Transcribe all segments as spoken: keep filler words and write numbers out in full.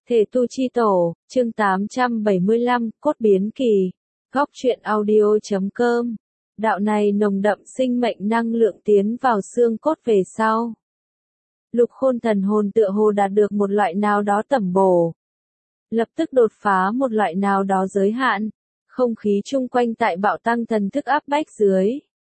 Thể tu chi tổ, chương tám trăm bảy mươi lăm, cốt biến kỳ. Góc truyện audio chấm com. Đạo này nồng đậm sinh mệnh năng lượng tiến vào xương cốt về sau. Lục Khôn thần hồn tựa hồ đạt được một loại nào đó tẩm bổ. Lập tức đột phá một loại nào đó giới hạn. Không khí chung quanh tại bạo tăng thần thức áp bách dưới.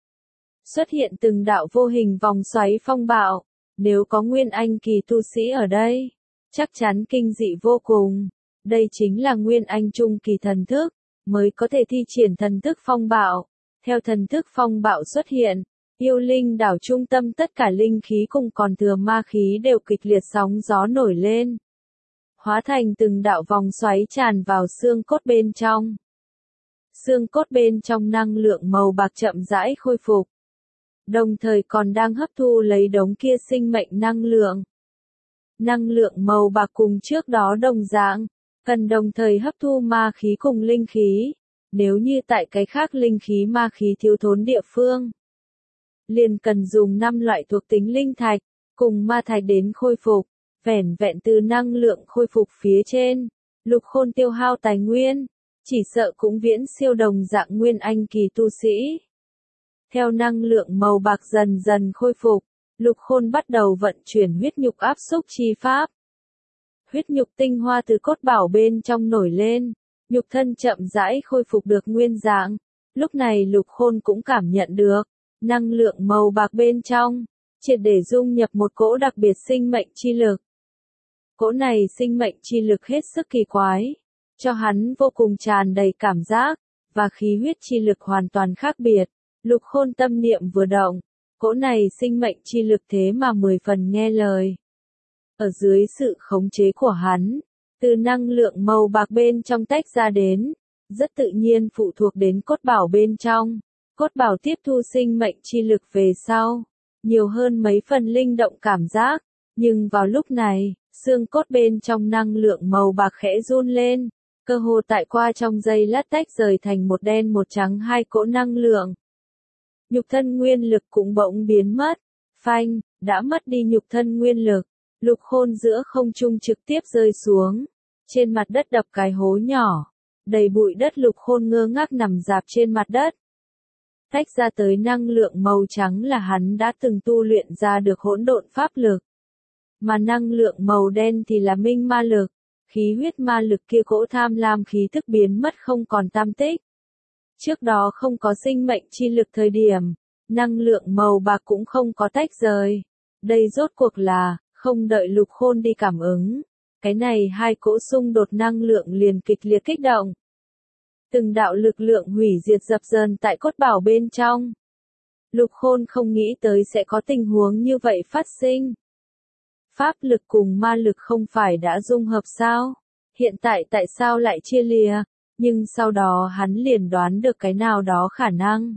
Xuất hiện từng đạo vô hình vòng xoáy phong bạo. Nếu có nguyên anh kỳ tu sĩ ở đây, chắc chắn kinh dị vô cùng. Đây chính là nguyên anh trung kỳ thần thức, mới có thể thi triển thần thức phong bạo. Theo thần thức phong bạo xuất hiện, yêu linh đảo trung tâm tất cả linh khí cùng còn thừa ma khí đều kịch liệt sóng gió nổi lên. Hóa thành từng đạo vòng xoáy tràn vào xương cốt bên trong. Xương cốt bên trong năng lượng màu bạc chậm rãi khôi phục. Đồng thời còn đang hấp thu lấy đống kia sinh mệnh năng lượng. Năng lượng màu bạc cùng trước đó đồng dạng, cần đồng thời hấp thu ma khí cùng linh khí. Nếu như tại cái khác linh khí ma khí thiếu thốn địa phương, liền cần dùng năm loại thuộc tính linh thạch, cùng ma thạch đến khôi phục. Vẻn vẹn từ năng lượng khôi phục phía trên, Lục Khôn tiêu hao tài nguyên, chỉ sợ cũng viễn siêu đồng dạng nguyên anh kỳ tu sĩ. Theo năng lượng màu bạc dần dần khôi phục, Lục Khôn bắt đầu vận chuyển huyết nhục áp xúc chi pháp. Huyết nhục tinh hoa từ cốt bảo bên trong nổi lên, nhục thân chậm rãi khôi phục được nguyên dạng. Lúc này Lục Khôn cũng cảm nhận được, năng lượng màu bạc bên trong, triệt để dung nhập một cỗ đặc biệt sinh mệnh chi lực. Cỗ này sinh mệnh chi lực hết sức kỳ quái, cho hắn vô cùng tràn đầy cảm giác, và khí huyết chi lực hoàn toàn khác biệt. Lục Khôn tâm niệm vừa động, cỗ này sinh mệnh chi lực thế mà mười phần nghe lời. Ở dưới sự khống chế của hắn, từ năng lượng màu bạc bên trong tách ra đến, rất tự nhiên phụ thuộc đến cốt bảo bên trong. Cốt bảo tiếp thu sinh mệnh chi lực về sau, nhiều hơn mấy phần linh động cảm giác, nhưng vào lúc này, xương cốt bên trong năng lượng màu bạc khẽ run lên, cơ hồ tại qua trong giây lát tách rời thành một đen một trắng hai cỗ năng lượng. Nhục thân nguyên lực cũng bỗng biến mất, phanh, đã mất đi nhục thân nguyên lực, Lục Khôn giữa không trung trực tiếp rơi xuống, trên mặt đất đập cái hố nhỏ, đầy bụi đất. Lục Khôn ngơ ngác nằm rạp trên mặt đất. Tách ra tới năng lượng màu trắng là hắn đã từng tu luyện ra được hỗn độn pháp lực, mà năng lượng màu đen thì là minh ma lực, khí huyết ma lực kia cỗ tham lam khí thức biến mất không còn tăm tích. Trước đó không có sinh mệnh chi lực thời điểm, năng lượng màu bạc cũng không có tách rời. Đây rốt cuộc là, không đợi Lục Khôn đi cảm ứng. Cái này hai cỗ xung đột năng lượng liền kịch liệt kích động. Từng đạo lực lượng hủy diệt dập dờn tại cốt bảo bên trong. Lục Khôn không nghĩ tới sẽ có tình huống như vậy phát sinh. Pháp lực cùng ma lực không phải đã dung hợp sao? Hiện tại tại sao lại chia lìa? Nhưng sau đó hắn liền đoán được cái nào đó khả năng.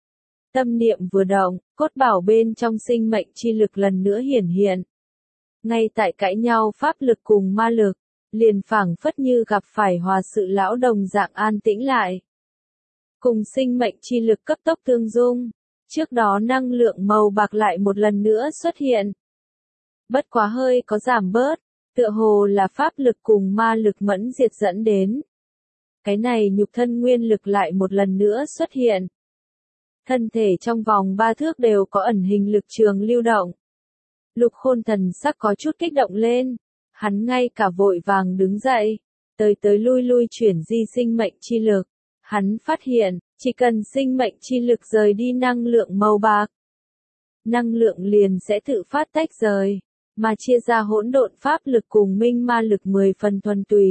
Tâm niệm vừa động, cốt bảo bên trong sinh mệnh chi lực lần nữa hiển hiện. Ngay tại cãi nhau pháp lực cùng ma lực, liền phảng phất như gặp phải hòa sự lão đồng dạng an tĩnh lại. Cùng sinh mệnh chi lực cấp tốc tương dung, trước đó năng lượng màu bạc lại một lần nữa xuất hiện. Bất quá hơi có giảm bớt, tựa hồ là pháp lực cùng ma lực mẫn diệt dẫn đến. Cái này nhục thân nguyên lực lại một lần nữa xuất hiện. Thân thể trong vòng ba thước đều có ẩn hình lực trường lưu động. Lục Khôn thần sắc có chút kích động lên, hắn ngay cả vội vàng đứng dậy, tới tới lui lui chuyển di sinh mệnh chi lực. Hắn phát hiện, chỉ cần sinh mệnh chi lực rời đi năng lượng màu bạc, năng lượng liền sẽ tự phát tách rời, mà chia ra hỗn độn pháp lực cùng minh ma lực mười phần thuần túy.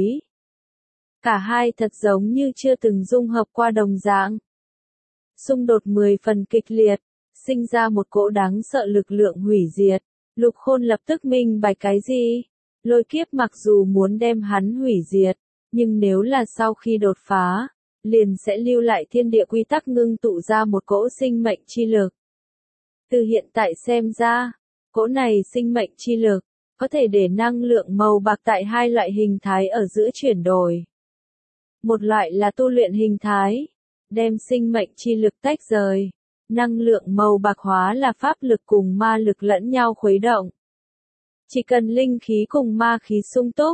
Cả hai thật giống như chưa từng dung hợp qua đồng dạng. Xung đột mười phần kịch liệt, sinh ra một cỗ đáng sợ lực lượng hủy diệt. Lục Khôn lập tức minh bạch cái gì? Lôi kiếp mặc dù muốn đem hắn hủy diệt, nhưng nếu là sau khi đột phá, liền sẽ lưu lại thiên địa quy tắc ngưng tụ ra một cỗ sinh mệnh chi lực. Từ hiện tại xem ra, cỗ này sinh mệnh chi lực, có thể để năng lượng màu bạc tại hai loại hình thái ở giữa chuyển đổi. Một loại là tu luyện hình thái, đem sinh mệnh chi lực tách rời, năng lượng màu bạc hóa là pháp lực cùng ma lực lẫn nhau khuấy động. Chỉ cần linh khí cùng ma khí sung túc,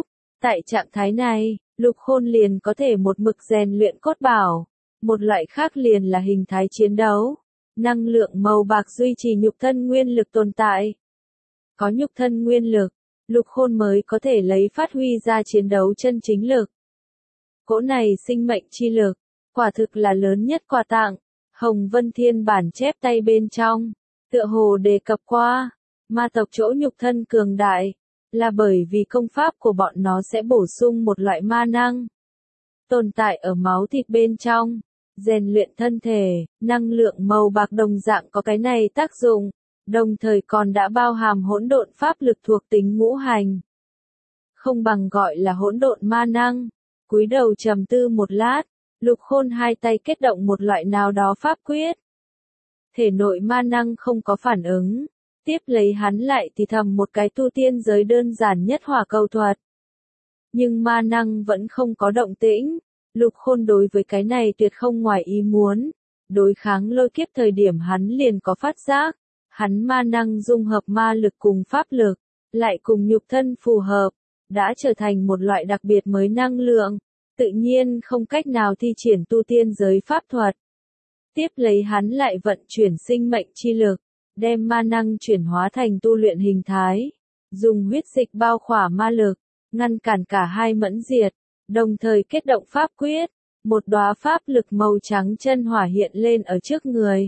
Tại trạng thái này, Lục Khôn liền có thể một mực rèn luyện cốt bảo. Một loại khác liền là hình thái chiến đấu. Năng lượng màu bạc duy trì nhục thân nguyên lực tồn tại. Có nhục thân nguyên lực, Lục Khôn mới có thể lấy phát huy ra chiến đấu chân chính lực. Cỗ này sinh mệnh chi lực, quả thực là lớn nhất quà tặng. Hồng Vân Thiên bản chép tay bên trong, tựa hồ đề cập qua, ma tộc chỗ nhục thân cường đại, là bởi vì công pháp của bọn nó sẽ bổ sung một loại ma năng. Tồn tại ở máu thịt bên trong, rèn luyện thân thể, năng lượng màu bạc đồng dạng có cái này tác dụng, đồng thời còn đã bao hàm hỗn độn pháp lực thuộc tính ngũ hành. Không bằng gọi là hỗn độn ma năng. Cúi đầu trầm tư một lát, Lục Khôn hai tay kết động một loại nào đó pháp quyết. Thể nội ma năng không có phản ứng, tiếp lấy hắn lại thì thầm một cái tu tiên giới đơn giản nhất hỏa cầu thuật. Nhưng ma năng vẫn không có động tĩnh, Lục Khôn đối với cái này tuyệt không ngoài ý muốn. Đối kháng lôi kiếp thời điểm hắn liền có phát giác, hắn ma năng dung hợp ma lực cùng pháp lực, lại cùng nhục thân phù hợp, đã trở thành một loại đặc biệt mới năng lượng, tự nhiên không cách nào thi triển tu tiên giới pháp thuật. Tiếp lấy hắn lại vận chuyển sinh mệnh chi lực, đem ma năng chuyển hóa thành tu luyện hình thái, dùng huyết dịch bao khỏa ma lực, ngăn cản cả hai mẫn diệt, đồng thời kết động pháp quyết, một đóa pháp lực màu trắng chân hỏa hiện lên ở trước người.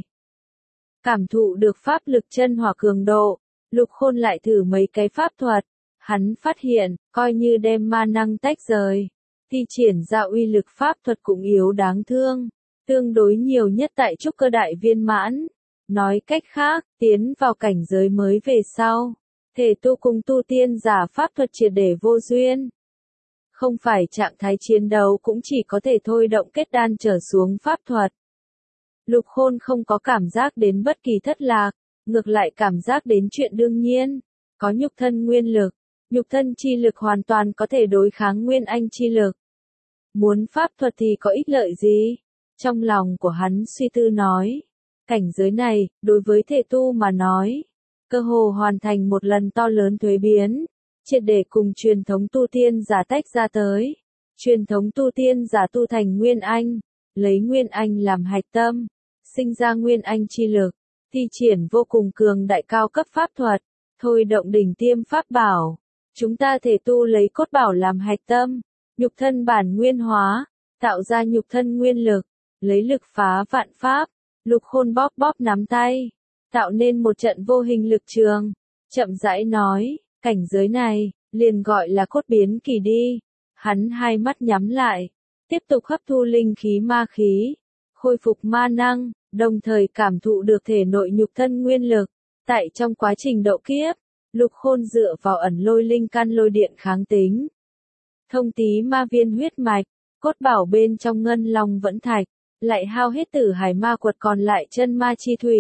Cảm thụ được pháp lực chân hỏa cường độ, Lục Khôn lại thử mấy cái pháp thuật, hắn phát hiện, coi như đem ma năng tách rời, thi triển ra uy lực pháp thuật cũng yếu đáng thương, tương đối nhiều nhất tại trúc cơ đại viên mãn. Nói cách khác, tiến vào cảnh giới mới về sau, thể tu cùng tu tiên giả pháp thuật triệt để vô duyên. Không phải trạng thái chiến đấu cũng chỉ có thể thôi động kết đan trở xuống pháp thuật. Lục Khôn không có cảm giác đến bất kỳ thất lạc, ngược lại cảm giác đến chuyện đương nhiên, có nhục thân nguyên lực, nhục thân chi lực hoàn toàn có thể đối kháng nguyên anh chi lực. Muốn pháp thuật thì có ích lợi gì? Trong lòng của hắn suy tư nói, cảnh giới này, đối với thể tu mà nói, cơ hồ hoàn thành một lần to lớn thuế biến, triệt để cùng truyền thống tu tiên giả tách ra tới. Truyền thống tu tiên giả tu thành nguyên anh, lấy nguyên anh làm hạch tâm, sinh ra nguyên anh chi lực, thi triển vô cùng cường đại cao cấp pháp thuật, thôi động đỉnh tiêm pháp bảo. Chúng ta thể tu lấy cốt bảo làm hạch tâm, nhục thân bản nguyên hóa, tạo ra nhục thân nguyên lực, lấy lực phá vạn pháp. Lục Khôn bóp bóp nắm tay, tạo nên một trận vô hình lực trường, chậm rãi nói, cảnh giới này, liền gọi là cốt biến kỳ đi. Hắn hai mắt nhắm lại, tiếp tục hấp thu linh khí ma khí, khôi phục ma năng, đồng thời cảm thụ được thể nội nhục thân nguyên lực. Tại trong quá trình độ kiếp, Lục Khôn dựa vào ẩn lôi linh căn lôi điện kháng tính, thông tí ma viên huyết mạch, cốt bảo bên trong ngân long vẫn thạch, lại hao hết tử hải ma quật còn lại chân ma chi thủy.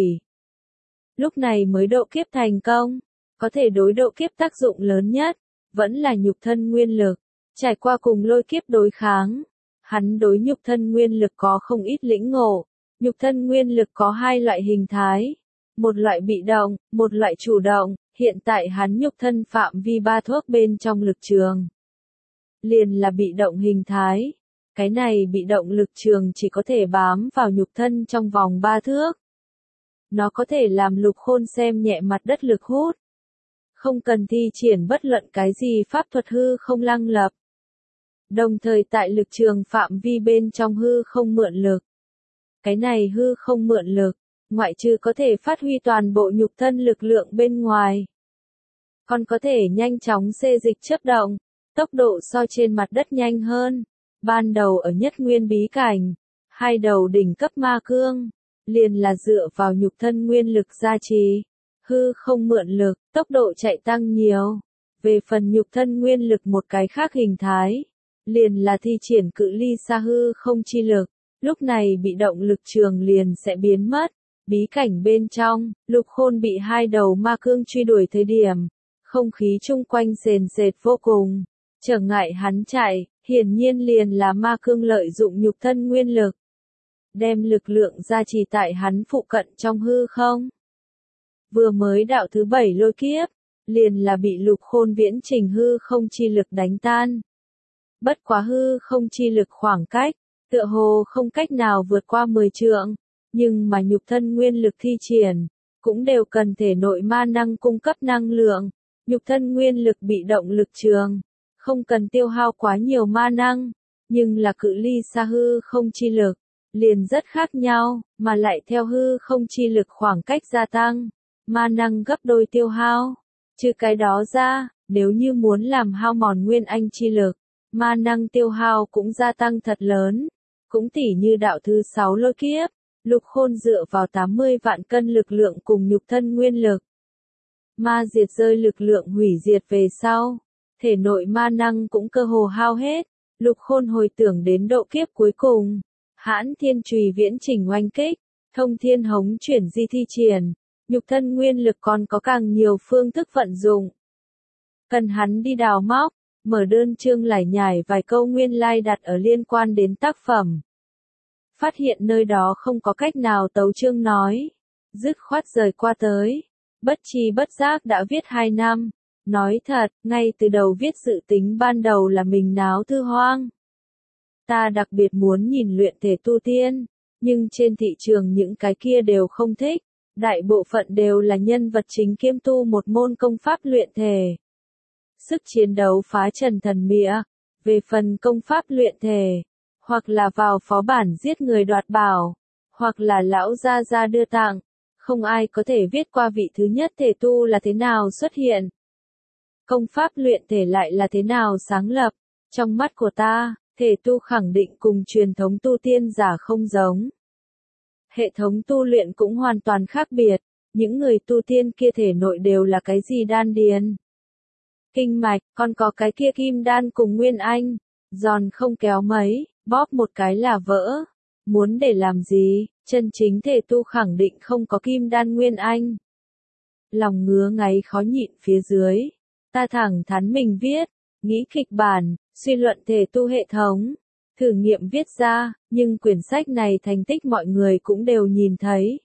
Lúc này mới độ kiếp thành công, có thể đối độ kiếp tác dụng lớn nhất, vẫn là nhục thân nguyên lực. Trải qua cùng lôi kiếp đối kháng, hắn đối nhục thân nguyên lực có không ít lĩnh ngộ. Nhục thân nguyên lực có hai loại hình thái, một loại bị động, một loại chủ động. Hiện tại hắn nhục thân phạm vi ba thước bên trong lực trường, liền là bị động hình thái. Cái này bị động lực trường chỉ có thể bám vào nhục thân trong vòng ba thước. Nó có thể làm Lục Khôn xem nhẹ mặt đất lực hút. Không cần thi triển bất luận cái gì pháp thuật hư không lăng lập. Đồng thời tại lực trường phạm vi bên trong hư không mượn lực. Cái này hư không mượn lực, ngoại trừ có thể phát huy toàn bộ nhục thân lực lượng bên ngoài, còn có thể nhanh chóng xê dịch chớp động, tốc độ so trên mặt đất nhanh hơn. Ban đầu ở nhất nguyên bí cảnh, hai đầu đỉnh cấp ma cương, liền là dựa vào nhục thân nguyên lực gia trì, hư không mượn lực, tốc độ chạy tăng nhiều. Về phần nhục thân nguyên lực một cái khác hình thái, liền là thi triển cự ly xa hư không chi lực, lúc này bị động lực trường liền sẽ biến mất. Bí cảnh bên trong, Lục Khôn bị hai đầu ma cương truy đuổi thời điểm, không khí chung quanh sền sệt vô cùng, trở ngại hắn chạy. Hiển nhiên liền là ma cương lợi dụng nhục thân nguyên lực, đem lực lượng gia trì tại hắn phụ cận trong hư không. Vừa mới đạo thứ bảy lôi kiếp, liền là bị Lục Khôn viễn trình hư không chi lực đánh tan. Bất quá hư không chi lực khoảng cách, tựa hồ không cách nào vượt qua mười trượng, nhưng mà nhục thân nguyên lực thi triển, cũng đều cần thể nội ma năng cung cấp năng lượng, nhục thân nguyên lực bị động lực trường, không cần tiêu hao quá nhiều ma năng, nhưng là cự ly xa hư không chi lực, liền rất khác nhau, mà lại theo hư không chi lực khoảng cách gia tăng, ma năng gấp đôi tiêu hao. Trừ cái đó ra, nếu như muốn làm hao mòn nguyên anh chi lực, ma năng tiêu hao cũng gia tăng thật lớn, cũng tỉ như đạo thứ sáu lôi kiếp, Lục Khôn dựa vào tám mươi vạn cân lực lượng cùng nhục thân nguyên lực. Ma diệt rơi lực lượng hủy diệt về sau, thể nội ma năng cũng cơ hồ hao hết, Lục Khôn hồi tưởng đến độ kiếp cuối cùng, Hãn Thiên Chùy viễn chỉnh oanh kích, Thông Thiên Hống chuyển di thi triển, nhục thân nguyên lực còn có càng nhiều phương thức vận dụng. Cần hắn đi đào móc, mở đơn chương lải nhải vài câu nguyên lai đặt ở liên quan đến tác phẩm. Phát hiện nơi đó không có cách nào tấu chương nói, dứt khoát rời qua tới, bất chi bất giác đã viết hai năm, nói thật, ngay từ đầu viết dự tính ban đầu là mình náo thư hoang. Ta đặc biệt muốn nhìn luyện thể tu tiên, nhưng trên thị trường những cái kia đều không thích, đại bộ phận đều là nhân vật chính kiêm tu một môn công pháp luyện thể. Sức chiến đấu phá trần thần mịa, về phần công pháp luyện thể, hoặc là vào phó bản giết người đoạt bảo, hoặc là lão gia gia đưa tặng, không ai có thể viết qua vị thứ nhất thể tu là thế nào xuất hiện. Công pháp luyện thể lại là thế nào sáng lập, trong mắt của ta, thể tu khẳng định cùng truyền thống tu tiên giả không giống. Hệ thống tu luyện cũng hoàn toàn khác biệt, những người tu tiên kia thể nội đều là cái gì đan điền, kinh mạch, còn có cái kia kim đan cùng nguyên anh, giòn không kéo mấy, bóp một cái là vỡ. Muốn để làm gì, chân chính thể tu khẳng định không có kim đan nguyên anh. Lòng ngứa ngáy khó nhịn phía dưới, ta thẳng thắn mình viết, nghĩ kịch bản, suy luận thể tu hệ thống, thử nghiệm viết ra, nhưng quyển sách này thành tích mọi người cũng đều nhìn thấy.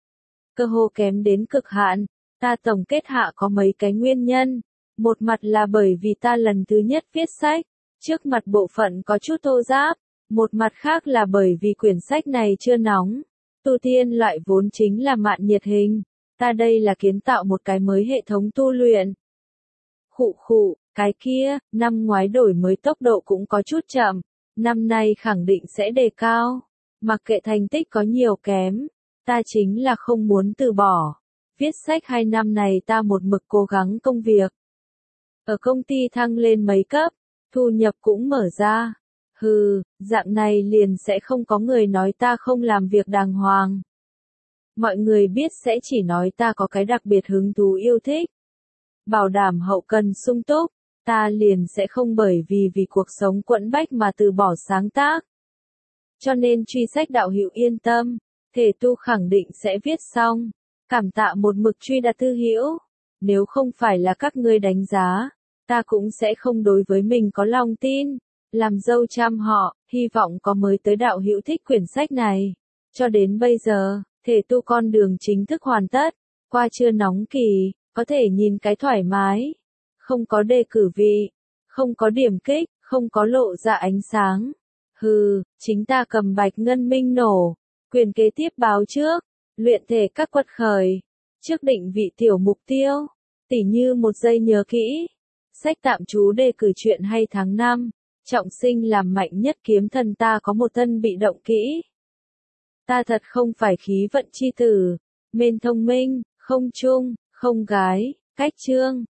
Cơ hồ kém đến cực hạn, ta tổng kết hạ có mấy cái nguyên nhân. Một mặt là bởi vì ta lần thứ nhất viết sách, trước mặt bộ phận có chút thô ráp, một mặt khác là bởi vì quyển sách này chưa nóng. Tu tiên loại vốn chính là mạn nhiệt hình, ta đây là kiến tạo một cái mới hệ thống tu luyện. Khụ khụ, cái kia, năm ngoái đổi mới tốc độ cũng có chút chậm, năm nay khẳng định sẽ đề cao. Mặc kệ thành tích có nhiều kém, ta chính là không muốn từ bỏ. Viết sách hai năm này ta một mực cố gắng công việc. Ở công ty thăng lên mấy cấp, thu nhập cũng mở ra. Hừ, dạng này liền sẽ không có người nói ta không làm việc đàng hoàng. Mọi người biết sẽ chỉ nói ta có cái đặc biệt hứng thú yêu thích. Bảo đảm hậu cần sung túc, ta liền sẽ không bởi vì vì cuộc sống quẫn bách mà từ bỏ sáng tác. Cho nên truy sách đạo hữu yên tâm, thể tu khẳng định sẽ viết xong. Cảm tạ một mực truy đặt thư hữu. Nếu không phải là các ngươi đánh giá, ta cũng sẽ không đối với mình có lòng tin. Làm dâu trăm họ, hy vọng có mới tới đạo hữu thích quyển sách này. Cho đến bây giờ, thể tu con đường chính thức hoàn tất. Qua chưa nóng kỳ, có thể nhìn cái thoải mái. Không có đề cử vị, không có điểm kích, không có lộ ra ánh sáng. Hừ, chính ta cầm bạch ngân minh nổ. Quyền kế tiếp báo trước, luyện thể các quật khởi. Trước định vị tiểu mục tiêu, tỉ như một giây nhớ kỹ. Sách tạm trú đề cử chuyện hay tháng năm. Trọng sinh làm mạnh nhất kiếm thần ta có một thân bị động kỹ. Ta thật không phải khí vận chi tử, mên thông minh, không trung, không gái, cách chương.